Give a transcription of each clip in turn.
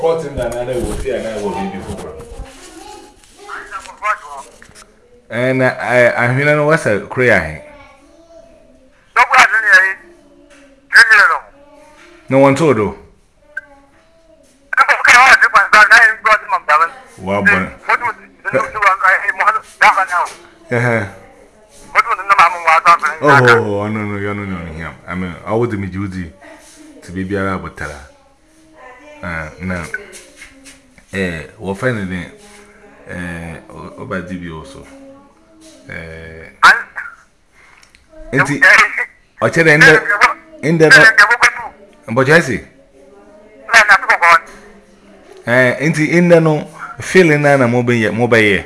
Cotton than I will see and I will be before. And I know what's a cry. No one told you. Well, oh, no, you're not him. I mean, I would be duty to be a but tell her. Now, we'll find it over DB also. I tell in the but Jesse, in the no feeling and a mobile.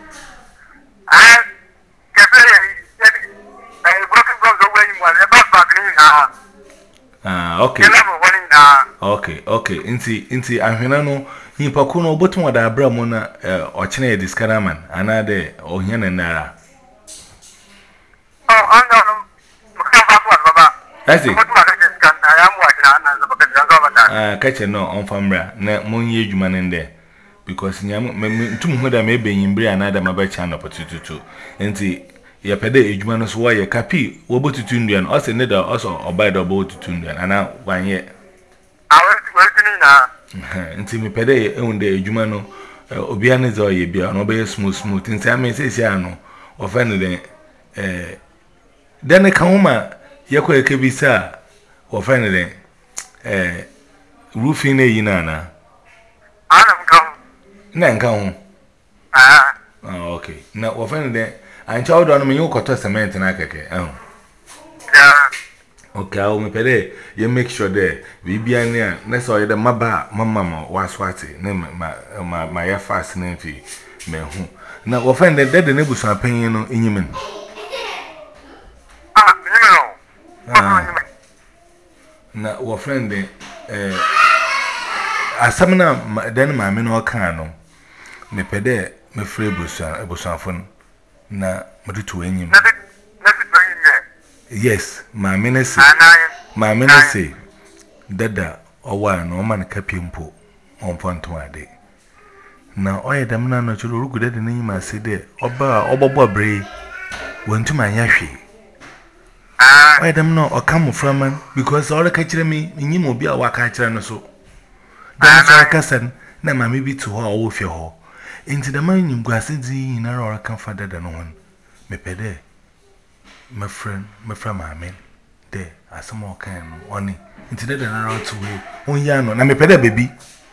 Okay. Okay. Inti ahwenano himpakuno obotu wada abramo na ochene diskana man anade ohiane nara. Asi. Kache no onfamra na monye adwuma nende because nyam ntum hoda mebe nyimbre anada mabacha na potututu. Inti ya pede adwuma no so ye kapi wo botutu nduan o se ne da oso obai da botutu nduan ana wanye nti mi pede ehunde adwuma no obia ne zo ye bia no be smooth nti ame sesi ano ofene de dene kauma yeko ekebisa ofene de roofing ne yina na na nka ho okay na ofene de ancha odo no me yokoto cement na keke okay, I will pay you make sure there we be near next or the maba mama was swati name my fast name fee me who now offend the dead nebusu apen no enyim na wo friend asamna den ma me no kan no me pede me free busuafon na modutu enyim. Yes, my minister, Dada, or one, or man capimpo on Fontoade. Now, I am not to look at the name I said there, or Boba Bray went to my yashi. I am not or come from man because all the catcher me, and you will be a wakacher and so. That's our cousin, now my maybe to her with your hall. Into the mining grassy in our comforter than one. Me pede. My friend, my man, there are some more kind of money. Into that and around to way. Oh, yeah, no, me peda baby.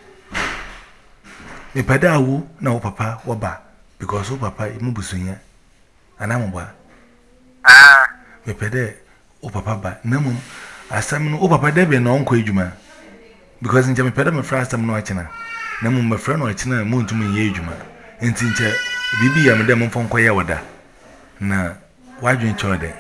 Me peda woo, no papa, waba, because oh papa, you move soon, and I'm a me pede, oh papa, ba, no, I summon oh papa, Debbie, no uncle, Juma, because in Jammy peda, my friend, some no china, no, my friend, or china, moon to me, Juma, and tincha, bibi, I'm a demon from Koyawada. Na. Why do you enjoy that?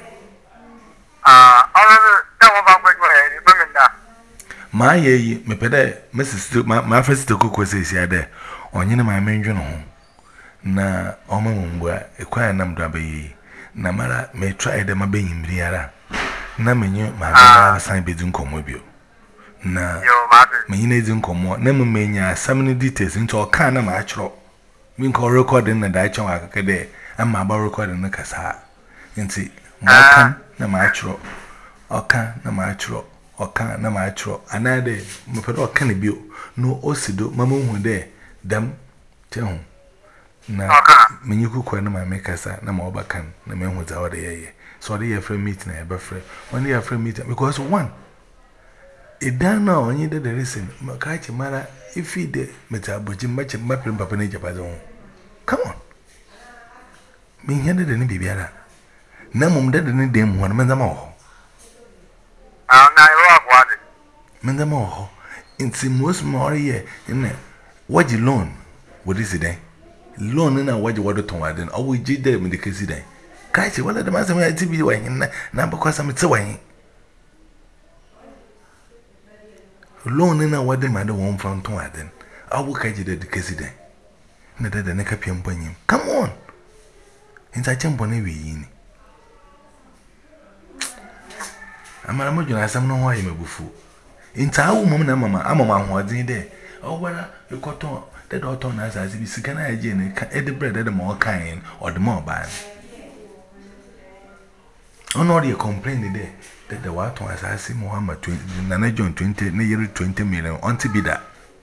My ye, me pede, Mrs. My first to cook was there. On you know my main home. Na Omumwa, a quiet number be. Namara may try them a being Briara. Na menu, my mother sign bedroom comobio. Na me needs in commo, never mania, so many details into a kind of match. We call recording the Dutch day, and my bar recording the Casa. Inti makan na maachro oka na maachro oka na maachro anade mpedo oka ne bio no osido mama hu de dam te hu na menyiku kwa na mamekasa na maobakan na mehu za wode yeye so de ye frame meeting na ebe frame only ye frame meeting because one idana onye de listen makachi mara ifi de metaboji mache mapre papa ne japazo come on me hende de ne bibiara na mum dede ne dem ho menza ma ho na yo akwade menza ma ho inti most more ye ne waji loan what is it then loan na waji wado ton waden o we ji de me de kesi den kai che wala de ma sama ti bi wa hin na ba kwa sama ti wa hin loan na wade ma de won from ton waden o we kai ji de kesi den na de ne ka piem panyim come on inta chembo ne wi yin amara mo juna asam no ho ayi mabufu inta awu mom na mama amama hoodin de oh whether you cotton that autumn as I see can I again the bread the more kind or the more bad. Oh no, you complain there that the water as I see Muhammad 20 Nana John 20 nearly 20 million on to be that.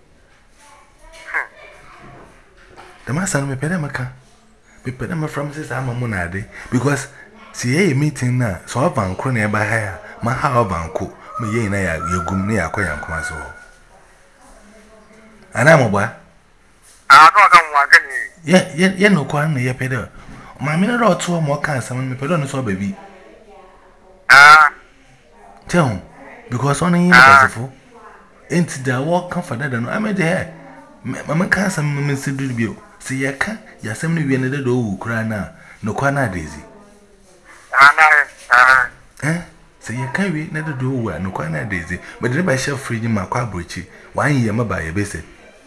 The master me pedamaka. Be pedama from this I'm a monade because see a meeting now, so I've been crying by her, my how banco, me ye na ya gum near Koyan Comaso. And I'm a boy. Yeah, no quan near pedo. My minute or two more cancer when me pedon so baby. Tell him, because only in a fool. Ain't the walk comforted and I'm a there. Mamma can't some Miss Dubio. See, ya can't, ya semi we ended who cry now, no corner daisy. Eh? Say, you can't wait, never do well, no corner daisy, but the by shall free my quabrucci, 1 year by a basin.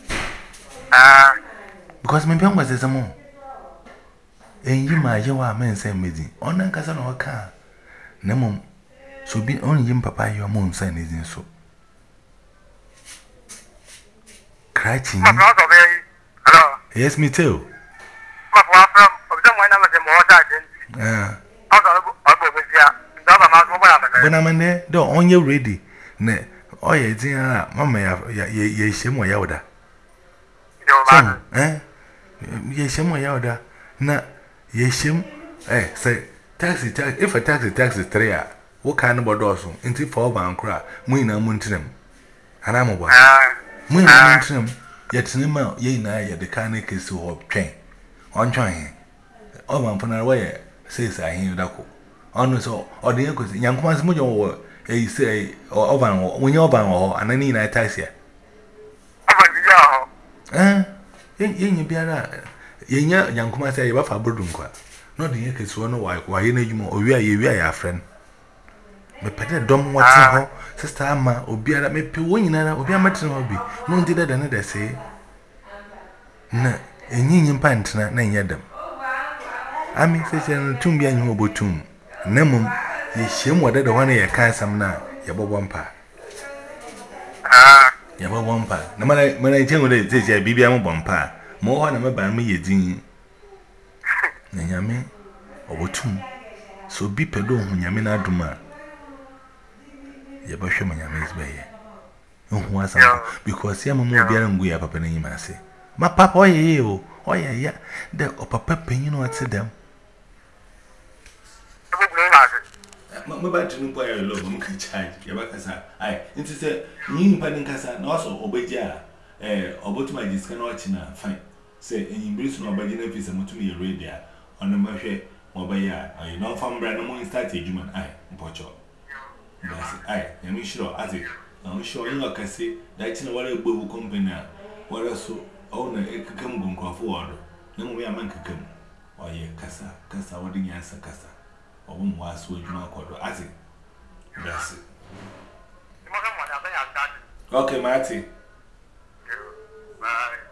Because my pen was as a more. And you, my young man, say, meeting, on a cousin or car. No, mum, so be only him, papa, your moon sign is in so. Cratching. Yes, me too. When I'm there, don't on you ready. Ne, oh, yeah, dear, mamma, ye shame or yowda. Eh? Ye shame or yowda. Na, ye shame, say, taxi, if a taxi 3 hours, what kind of also, into 4 bound cry, Moon and Muntrim. And I'm a boy. Moon and Muntrim. Yet, no, ye na ya the carnic is to hope train. On trying. Oh, man, for away, says I hear that. On so, or the uncle, young one's mujo, a say, or oven, when you're bound, or an any night taxi. Eh? Yen you be a young woman say, you have a burden. Not the youngest one, why you know you more, or we are your friend. Me pede dom wati ho sister ama obiara me pe wonyina obiara matena ho bi no ndi dada ne da sei na enyi mpa ntena na nya dam ami se no tumbi anyi obotum na mum ye hiem wada da hone ye kan sam na ye bobo mpa ye bobo mpa na mana chengo de se bibia mo bompa mo ho na me ban me ye din na nyame obotum so bi pedo hu nyame na aduma Yabasha Mayamis Bay. Oh, because Yamma Biarangu ya papa name I say. My papa, oh, yeah, there, or papa, you know what's them. My battery no boy alone, child, Yabakasa. I insisted, you padding casa, and also obey ya, or what my discannotina, fine. Say, in Britain or by Genevieve, and to me a radio on the market or by ya, or you know from Branham started human eye, Pocho. Aye, and we sure as it. I'm sure you can say that in a very good company. What else? Owner, it can come forward. No, we are man can come. Or ye, Cassa, what did you answer, Cassa? Or whom was with my quarter as it. That's it. Okay, Marty. Bye.